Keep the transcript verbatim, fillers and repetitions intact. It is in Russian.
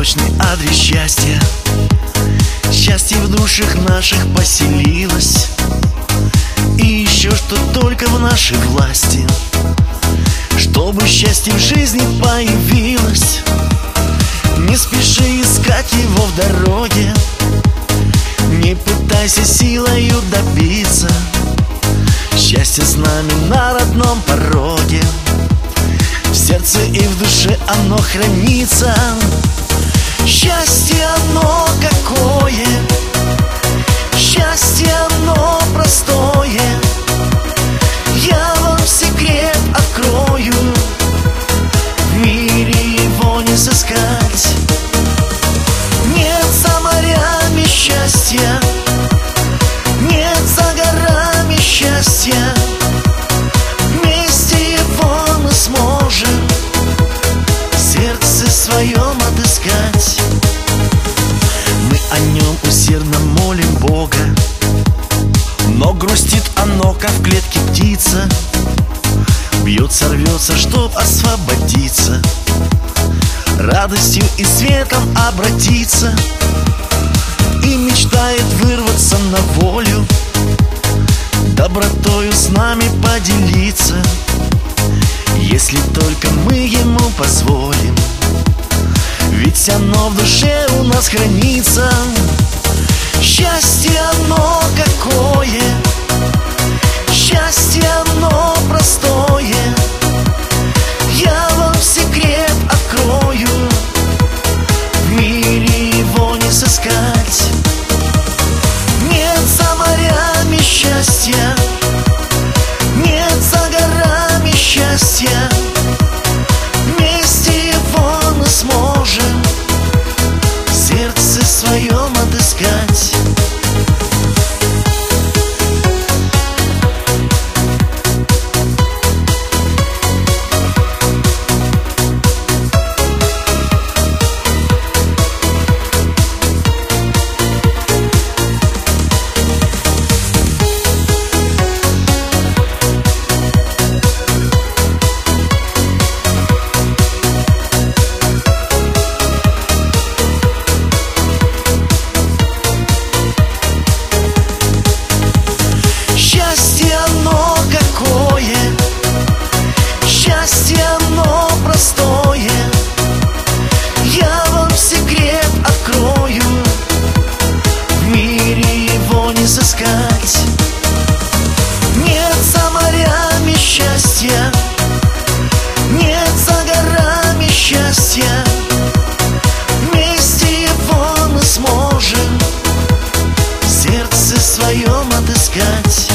точный адрес счастья. Счастье в душах наших поселилось, и еще что только в нашей власти, чтобы счастье в жизни появилось. Не спеши искать его в дороге, не пытайся силою добиться. Счастье с нами на родном пороге, в сердце и в душе оно хранится. Счастье оно какое, счастье оно простое. Я вам секрет открою, в мире его не сыскать. Нет за морями счастья, нет за горами счастья. Вместе его мы сможем в сердце своем отыскать. Мы о нем усердно молим Бога, но грустит оно, как в клетке птица. Бьется, рвется, чтоб освободиться, радостью и светом обратиться, и мечтает вырваться на волю, добротою с нами поделиться. Если только мы ему позволим, ведь оно в душе у нас хранится. Счастье оно какое, счастье оно простое. Я вам секрет открою, в мире его не сыскать. Нет за морями счастья, нет за горами счастья. Вместе его мы сможем в сердце своем отыскать. Счастье оно какое, счастье оно простое. Я вам секрет открою, в мире его не сыскать. Нет за морями счастья, нет за горами счастья. Вместе его мы сможем в сердце своем отыскать.